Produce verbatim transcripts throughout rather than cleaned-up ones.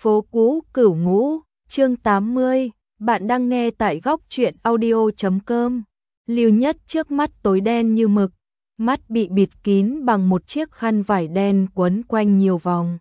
Phố cũ Cửu Ngũ, chương tám mươi, bạn đang nghe tại góc truyện audio chấm com. Lưu Nhất trước mắt tối đen như mực, mắt bị bịt kín bằng một chiếc khăn vải đen quấn quanh nhiều vòng.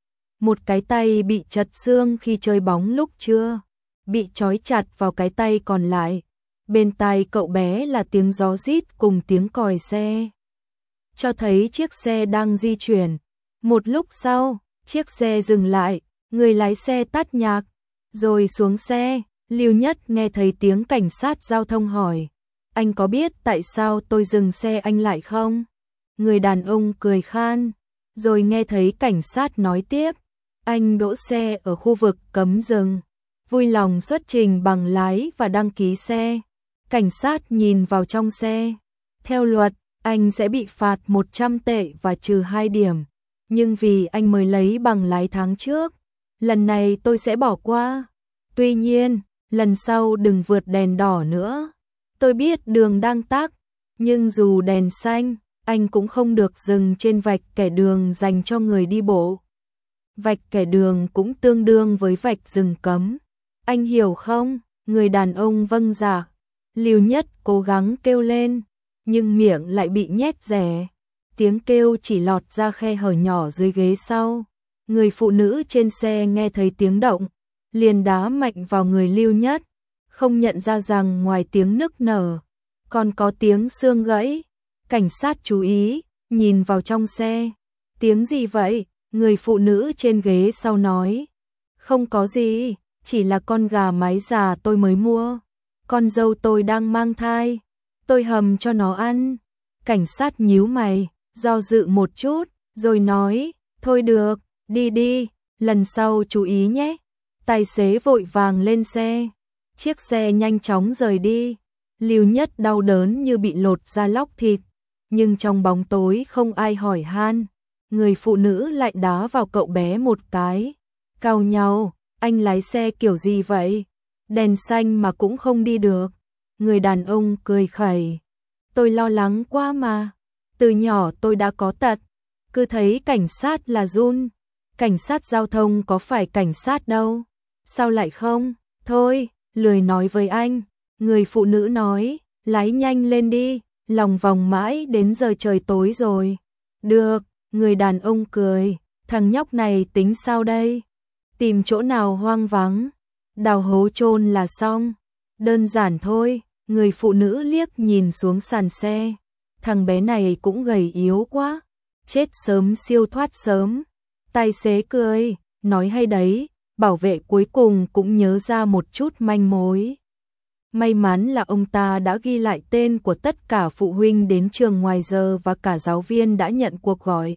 Một cái tay bị chật xương khi chơi bóng lúc trưa, bị trói chặt vào cái tay còn lại. Bên tai cậu bé là tiếng gió rít cùng tiếng còi xe, cho thấy chiếc xe đang di chuyển. Một lúc sau, chiếc xe dừng lại, người lái xe tắt nhạc, rồi xuống xe. Lưu Nhất nghe thấy tiếng cảnh sát giao thông hỏi: "Anh có biết tại sao tôi dừng xe anh lại không?" Người đàn ông cười khan, rồi nghe thấy cảnh sát nói tiếp: "Anh đỗ xe ở khu vực cấm dừng, vui lòng xuất trình bằng lái và đăng ký xe." Cảnh sát nhìn vào trong xe. Theo luật, anh sẽ bị phạt một trăm tệ và trừ hai điểm. Nhưng vì anh mới lấy bằng lái tháng trước, lần này tôi sẽ bỏ qua. Tuy nhiên, lần sau đừng vượt đèn đỏ nữa. Tôi biết đường đang tắc, nhưng dù đèn xanh, anh cũng không được dừng trên vạch kẻ đường dành cho người đi bộ. Vạch kẻ đường cũng tương đương với vạch dừng cấm. Anh hiểu không? Người đàn ông vâng dạ. Lưu Nhất cố gắng kêu lên, nhưng miệng lại bị nhét rẻ. Tiếng kêu chỉ lọt ra khe hở nhỏ dưới ghế sau. Người phụ nữ trên xe nghe thấy tiếng động, liền đá mạnh vào người Lưu Nhất, không nhận ra rằng ngoài tiếng nức nở, còn có tiếng xương gãy. Cảnh sát chú ý, nhìn vào trong xe. "Tiếng gì vậy?" Người phụ nữ trên ghế sau nói. "Không có gì, chỉ là con gà mái già tôi mới mua. Con dâu tôi đang mang thai, tôi hầm cho nó ăn." Cảnh sát nhíu mày, do dự một chút, rồi nói: "Thôi được, đi đi, lần sau chú ý nhé." Tài xế vội vàng lên xe. Chiếc xe nhanh chóng rời đi. Lưu Nhất đau đớn như bị lột da lóc thịt, nhưng trong bóng tối không ai hỏi han. Người phụ nữ lại đá vào cậu bé một cái. "Cau nhau, anh lái xe kiểu gì vậy? Đèn xanh mà cũng không đi được." Người đàn ông cười khẩy: "Tôi lo lắng quá mà. Từ nhỏ tôi đã có tật, cứ thấy cảnh sát là run. Cảnh sát giao thông có phải cảnh sát đâu. Sao lại không? Thôi, lười nói với anh." Người phụ nữ nói: "Lái nhanh lên đi, lòng vòng mãi đến giờ trời tối rồi." "Được." Người đàn ông cười: "Thằng nhóc này tính sao đây? Tìm chỗ nào hoang vắng, đào hố chôn là xong. Đơn giản thôi." Người phụ nữ liếc nhìn xuống sàn xe. Thằng bé này cũng gầy yếu quá, chết sớm siêu thoát sớm. Tài xế cười, nói: "Hay đấy." Bảo vệ cuối cùng cũng nhớ ra một chút manh mối. May mắn là ông ta đã ghi lại tên của tất cả phụ huynh đến trường ngoài giờ và cả giáo viên đã nhận cuộc gọi.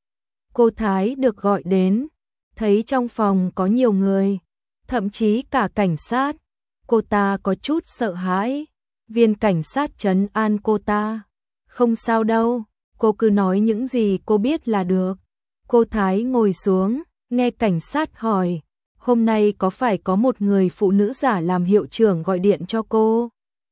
Cô Thái được gọi đến, thấy trong phòng có nhiều người, thậm chí cả cảnh sát. Cô ta có chút sợ hãi. Viên cảnh sát trấn an cô ta: "Không sao đâu, cô cứ nói những gì cô biết là được." Cô Thái ngồi xuống, nghe cảnh sát hỏi: "Hôm nay có phải có một người phụ nữ giả làm hiệu trưởng gọi điện cho cô,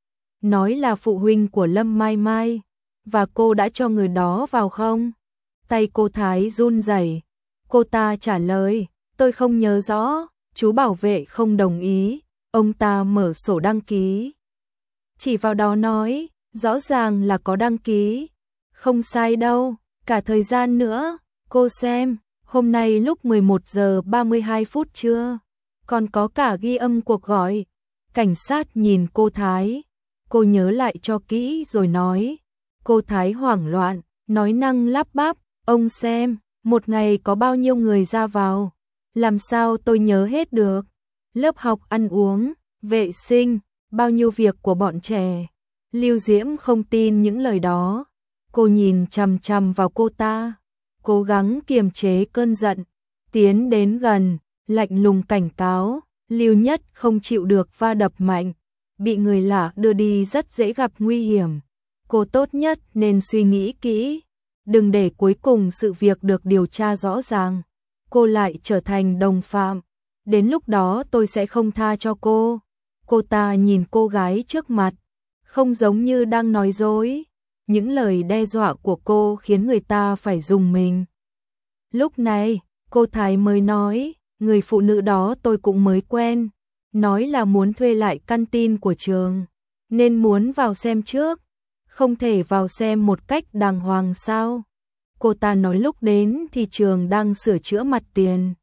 nói là phụ huynh của Lâm Mai Mai, và cô đã cho người đó vào không?" Tay cô Thái run rẩy. Cô ta trả lời: "Tôi không nhớ rõ, chú bảo vệ không đồng ý." Ông ta mở sổ đăng ký, chỉ vào đó nói: "Rõ ràng là có đăng ký." "Không sai đâu, cả thời gian nữa, cô xem, hôm nay lúc mười một giờ ba mươi hai phút trưa, còn có cả ghi âm cuộc gọi." Cảnh sát nhìn cô Thái, cô nhớ lại cho kỹ rồi nói. Cô Thái hoảng loạn, nói năng lắp bắp: "Ông xem, một ngày có bao nhiêu người ra vào, làm sao tôi nhớ hết được. Lớp học, ăn uống, vệ sinh, bao nhiêu việc của bọn trẻ." Lưu Diễm không tin những lời đó. Cô nhìn chằm chằm vào cô ta, cố gắng kiềm chế cơn giận, tiến đến gần, lạnh lùng cảnh cáo. Lưu Nhất không chịu được va đập mạnh, bị người lạ đưa đi rất dễ gặp nguy hiểm. Cô tốt nhất nên suy nghĩ kỹ, đừng để cuối cùng sự việc được điều tra rõ ràng, cô lại trở thành đồng phạm. Đến lúc đó tôi sẽ không tha cho cô." Cô ta nhìn cô gái trước mặt, không giống như đang nói dối. Những lời đe dọa của cô khiến người ta phải rùng mình. Lúc này, cô Thái mới nói: người phụ nữ đó tôi cũng mới quen, nói là muốn thuê lại căn tin của trường, nên muốn vào xem trước, không thể vào xem một cách đàng hoàng sao? Cô ta nói lúc đến thì trường đang sửa chữa mặt tiền,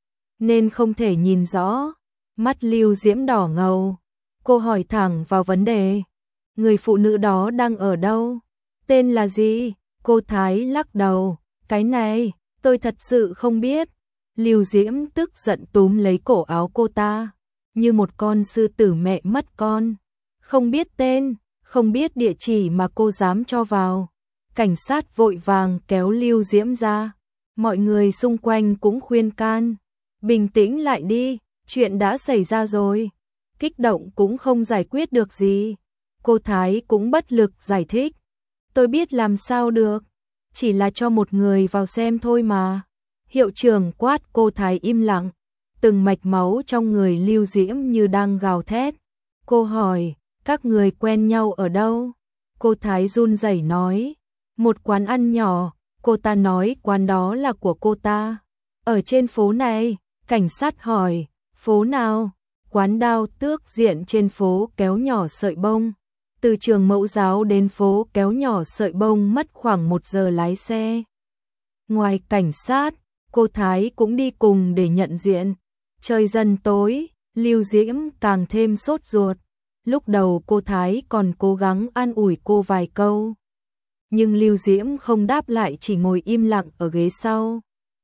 nên không thể nhìn rõ. Mắt Lưu Diễm đỏ ngầu, cô hỏi thẳng vào vấn đề. Người phụ nữ đó đang ở đâu? Tên là gì? Cô Thái lắc đầu, cái này, tôi thật sự không biết. Lưu Diễm tức giận túm lấy cổ áo cô ta, như một con sư tử mẹ mất con. Không biết tên, không biết địa chỉ mà cô dám cho vào. Cảnh sát vội vàng kéo Lưu Diễm ra. Mọi người xung quanh cũng khuyên can. Bình tĩnh lại đi, chuyện đã xảy ra rồi. Kích động cũng không giải quyết được gì. Cô Thái cũng bất lực giải thích. Tôi biết làm sao được, chỉ là cho một người vào xem thôi mà. Hiệu trưởng quát cô Thái im lặng, từng mạch máu trong người Lưu Diễm như đang gào thét. Cô hỏi, các người quen nhau ở đâu? Cô Thái run rẩy nói, một quán ăn nhỏ. Cô ta nói quán đó là của cô ta. Ở trên phố này. Cảnh sát hỏi, phố nào? Quán Đao Tước diện trên phố Kéo Nhỏ Sợi Bông. Từ trường Mẫu Giáo đến phố Kéo Nhỏ Sợi Bông mất khoảng một giờ lái xe. Ngoài cảnh sát, cô Thái cũng đi cùng để nhận diện. Trời dần tối, Lưu Diễm càng thêm sốt ruột. Lúc đầu cô Thái còn cố gắng an ủi cô vài câu, nhưng Lưu Diễm không đáp lại, chỉ ngồi im lặng ở ghế sau.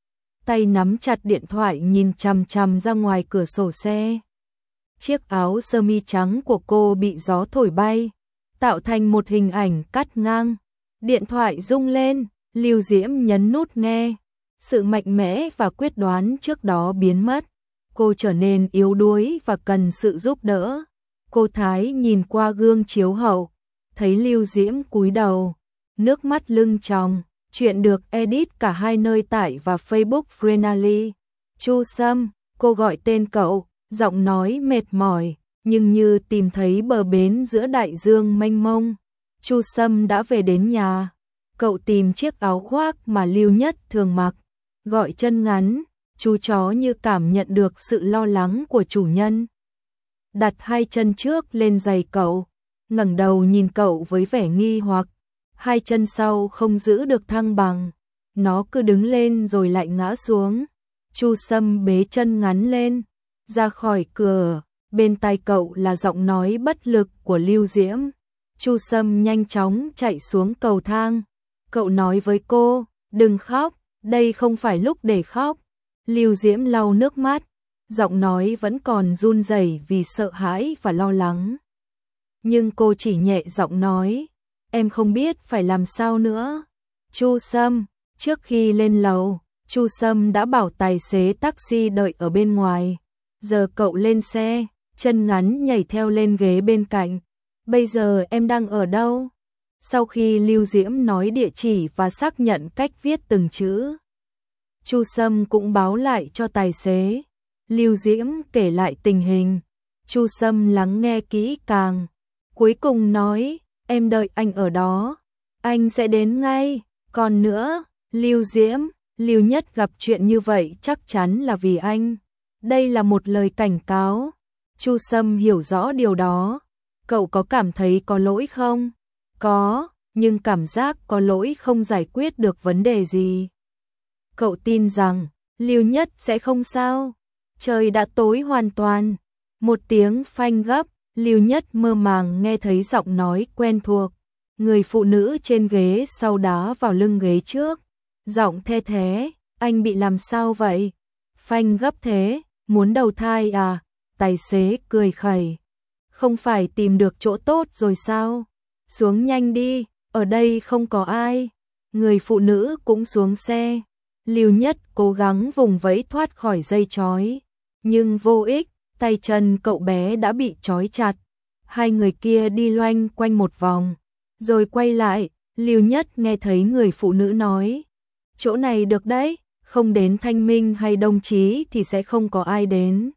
Tay nắm chặt điện thoại nhìn chằm chằm ra ngoài cửa sổ xe. Chiếc áo sơ mi trắng của cô bị gió thổi bay, tạo thành một hình ảnh cắt ngang. Điện thoại rung lên, Lưu Diễm nhấn nút nghe. Sự mạnh mẽ và quyết đoán trước đó biến mất. Cô trở nên yếu đuối và cần sự giúp đỡ. Cô Thái nhìn qua gương chiếu hậu, thấy Lưu Diễm cúi đầu, nước mắt lưng tròng. Chuyện được edit cả hai nơi tải và Facebook Friendly. Chu Sâm, cô gọi tên cậu, giọng nói mệt mỏi, nhưng như tìm thấy bờ bến giữa đại dương mênh mông. Chu Sâm đã về đến nhà. Cậu tìm chiếc áo khoác mà Lưu Nhất thường mặc, gọi chân ngắn. Chú chó như cảm nhận được sự lo lắng của chủ nhân. Đặt hai chân trước lên giày cậu, ngẩng đầu nhìn cậu với vẻ nghi hoặc. Hai chân sau không giữ được thăng bằng, nó cứ đứng lên rồi lại ngã xuống. Chu Sâm bế chân ngắn lên, ra khỏi cửa, bên tai cậu là giọng nói bất lực của Lưu Diễm. Chu Sâm nhanh chóng chạy xuống cầu thang. Cậu nói với cô, đừng khóc, đây không phải lúc để khóc. Lưu Diễm lau nước mắt, giọng nói vẫn còn run rẩy vì sợ hãi và lo lắng. Nhưng cô chỉ nhẹ giọng nói, em không biết phải làm sao nữa. Chu Sâm, trước khi lên lầu, Chu Sâm đã bảo tài xế taxi đợi ở bên ngoài. Giờ cậu lên xe, chân ngắn nhảy theo lên ghế bên cạnh. Bây giờ em đang ở đâu? Sau khi Lưu Diễm nói địa chỉ và xác nhận cách viết từng chữ, Chu Sâm cũng báo lại cho tài xế. Lưu Diễm kể lại tình hình. Chu Sâm lắng nghe kỹ càng, cuối cùng nói, em đợi anh ở đó, anh sẽ đến ngay. Còn nữa, Lưu Diễm, Lưu Nhất gặp chuyện như vậy chắc chắn là vì anh. Đây là một lời cảnh cáo. Chu Sâm hiểu rõ điều đó. Cậu có cảm thấy có lỗi không? Có, nhưng cảm giác có lỗi không giải quyết được vấn đề gì. Cậu tin rằng Lưu Nhất sẽ không sao. Trời đã tối hoàn toàn. Một tiếng phanh gấp, Lưu Nhất mơ màng nghe thấy giọng nói quen thuộc. Người phụ nữ trên ghế sau đá vào lưng ghế trước. Giọng the thế, anh bị làm sao vậy? Phanh gấp thế, muốn đầu thai à? Tài xế cười khẩy. Không phải tìm được chỗ tốt rồi sao? Xuống nhanh đi, ở đây không có ai. Người phụ nữ cũng xuống xe. Lưu Nhất cố gắng vùng vẫy thoát khỏi dây trói, nhưng vô ích, tay chân cậu bé đã bị trói chặt. Hai người kia đi loanh quanh một vòng, rồi quay lại. Lưu Nhất nghe thấy người phụ nữ nói, chỗ này được đấy, không đến Thanh Minh hay Đồng Chí thì sẽ không có ai đến.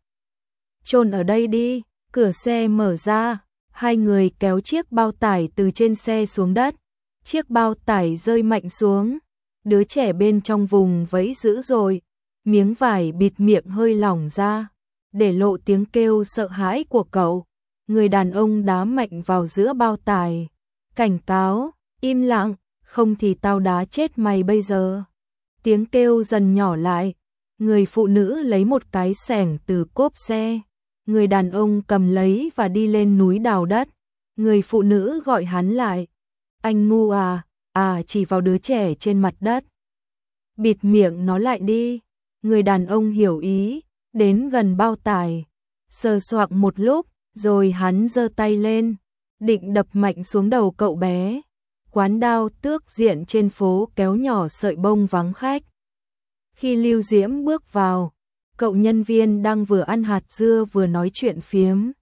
Chôn ở đây đi. Cửa xe mở ra, hai người kéo chiếc bao tải từ trên xe xuống đất. Chiếc bao tải rơi mạnh xuống. Đứa trẻ bên trong vùng vẫy dữ dội, miếng vải bịt miệng hơi lỏng ra, để lộ tiếng kêu sợ hãi của cậu. Người đàn ông đá mạnh vào giữa bao tải. Cảnh cáo, im lặng, không thì tao đá chết mày bây giờ. Tiếng kêu dần nhỏ lại. Người phụ nữ lấy một cái xẻng từ cốp xe. Người đàn ông cầm lấy và đi lên núi đào đất. Người phụ nữ gọi hắn lại. Anh ngu à, à chỉ vào đứa trẻ trên mặt đất. Bịt miệng nó lại đi. Người đàn ông hiểu ý, đến gần bao tải. Sờ soạng một lúc, rồi hắn giơ tay lên, định đập mạnh xuống đầu cậu bé. Quán đao tước diện trên phố kéo nhỏ sợi bông vắng khách. Khi Lưu Diễm bước vào, cậu nhân viên đang vừa ăn hạt dưa vừa nói chuyện phiếm.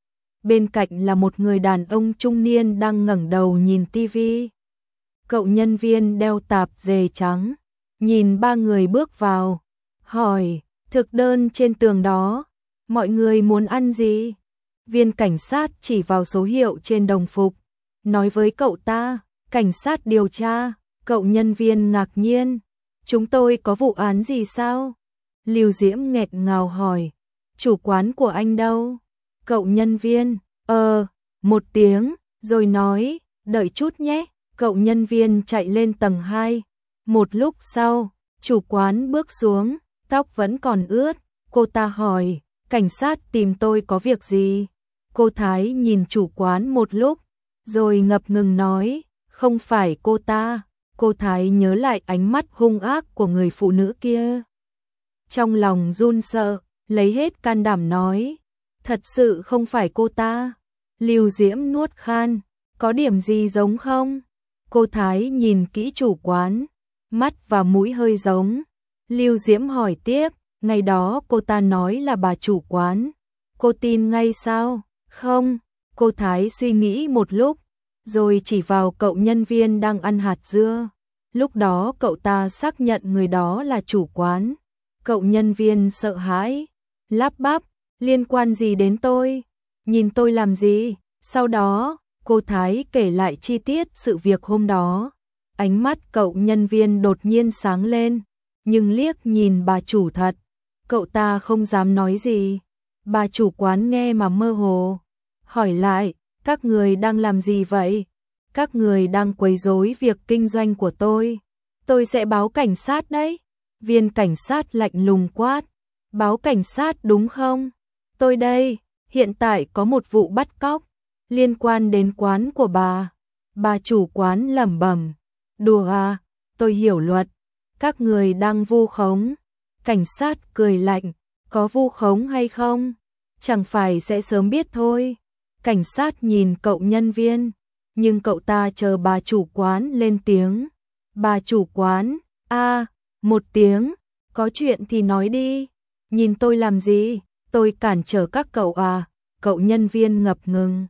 Bên cạnh là một người đàn ông trung niên đang ngẩng đầu nhìn tivi. Cậu nhân viên đeo tạp dề trắng, nhìn ba người bước vào, hỏi, thực đơn trên tường đó, mọi người muốn ăn gì? Viên cảnh sát chỉ vào số hiệu trên đồng phục, nói với cậu ta, cảnh sát điều tra. Cậu nhân viên ngạc nhiên, chúng tôi có vụ án gì sao? Lưu Diễm nghẹt ngào hỏi, chủ quán của anh đâu? Cậu nhân viên, ờ, một tiếng, rồi nói, đợi chút nhé. Cậu nhân viên chạy lên tầng hai. Một lúc sau, chủ quán bước xuống, tóc vẫn còn ướt. Cô ta hỏi, cảnh sát tìm tôi có việc gì? Cô Thái nhìn chủ quán một lúc, rồi ngập ngừng nói, không phải cô ta. Cô Thái nhớ lại ánh mắt hung ác của người phụ nữ kia. Trong lòng run sợ, lấy hết can đảm nói, thật sự không phải cô ta. Lưu Diễm nuốt khan, có điểm gì giống không? Cô Thái nhìn kỹ chủ quán, mắt và mũi hơi giống. Lưu Diễm hỏi tiếp, ngày đó cô ta nói là bà chủ quán. Cô tin ngay sao? Không. Cô Thái suy nghĩ một lúc, rồi chỉ vào cậu nhân viên đang ăn hạt dưa. Lúc đó cậu ta xác nhận người đó là chủ quán. Cậu nhân viên sợ hãi, lắp bắp, liên quan gì đến tôi? Nhìn tôi làm gì? Sau đó, cô Thái kể lại chi tiết sự việc hôm đó. Ánh mắt cậu nhân viên đột nhiên sáng lên, nhưng liếc nhìn bà chủ thật. Cậu ta không dám nói gì. Bà chủ quán nghe mà mơ hồ. Hỏi lại, các người đang làm gì vậy? Các người đang quấy rối việc kinh doanh của tôi. Tôi sẽ báo cảnh sát đấy. Viên cảnh sát lạnh lùng quát. Báo cảnh sát đúng không? Tôi đây, hiện tại có một vụ bắt cóc liên quan đến quán của bà. Bà chủ quán lẩm bẩm. Đùa à, tôi hiểu luật. Các người đang vu khống. Cảnh sát cười lạnh. Có vu khống hay không? Chẳng phải sẽ sớm biết thôi. Cảnh sát nhìn cậu nhân viên, nhưng cậu ta chờ bà chủ quán lên tiếng. Bà chủ quán, a à, một tiếng, có chuyện thì nói đi. Nhìn tôi làm gì? Tôi cản trở các cậu à? Cậu nhân viên ngập ngừng.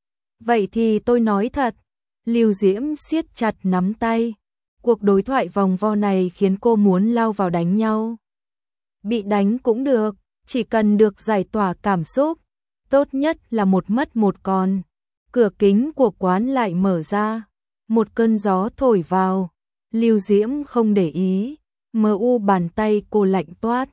Vậy thì tôi nói thật. Lưu Diễm siết chặt nắm tay. Cuộc đối thoại vòng vo này khiến cô muốn lao vào đánh nhau. Bị đánh cũng được, chỉ cần được giải tỏa cảm xúc. Tốt nhất là một mất một còn. Cửa kính của quán lại mở ra. Một cơn gió thổi vào. Lưu Diễm không để ý. Mờ u bàn tay cô lạnh toát.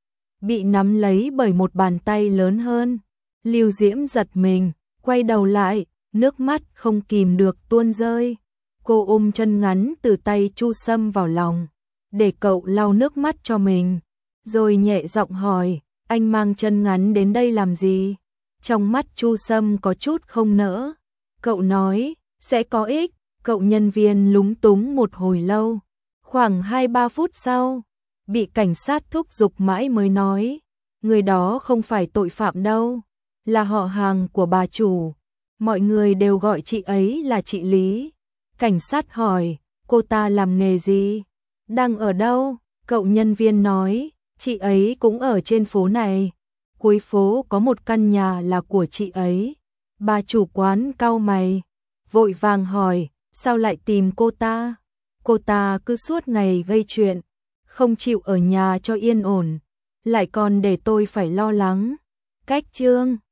Bị nắm lấy bởi một bàn tay lớn hơn. Lưu Diễm giật mình, quay đầu lại, nước mắt không kìm được tuôn rơi. Cô ôm chân ngắn từ tay Chu Sâm vào lòng, để cậu lau nước mắt cho mình. Rồi nhẹ giọng hỏi, anh mang chân ngắn đến đây làm gì? Trong mắt Chu Sâm có chút không nỡ. Cậu nói, sẽ có ích. Cậu nhân viên lúng túng một hồi lâu. Khoảng hai ba phút sau, bị cảnh sát thúc giục mãi mới nói, người đó không phải tội phạm đâu, là họ hàng của bà chủ. Mọi người đều gọi chị ấy là chị Lý. Cảnh sát hỏi, cô ta làm nghề gì? Đang ở đâu? Cậu nhân viên nói, chị ấy cũng ở trên phố này. Cuối phố có một căn nhà là của chị ấy. Bà chủ quán cau mày, vội vàng hỏi, sao lại tìm cô ta? Cô ta cứ suốt ngày gây chuyện, không chịu ở nhà cho yên ổn, lại còn để tôi phải lo lắng. Cách chương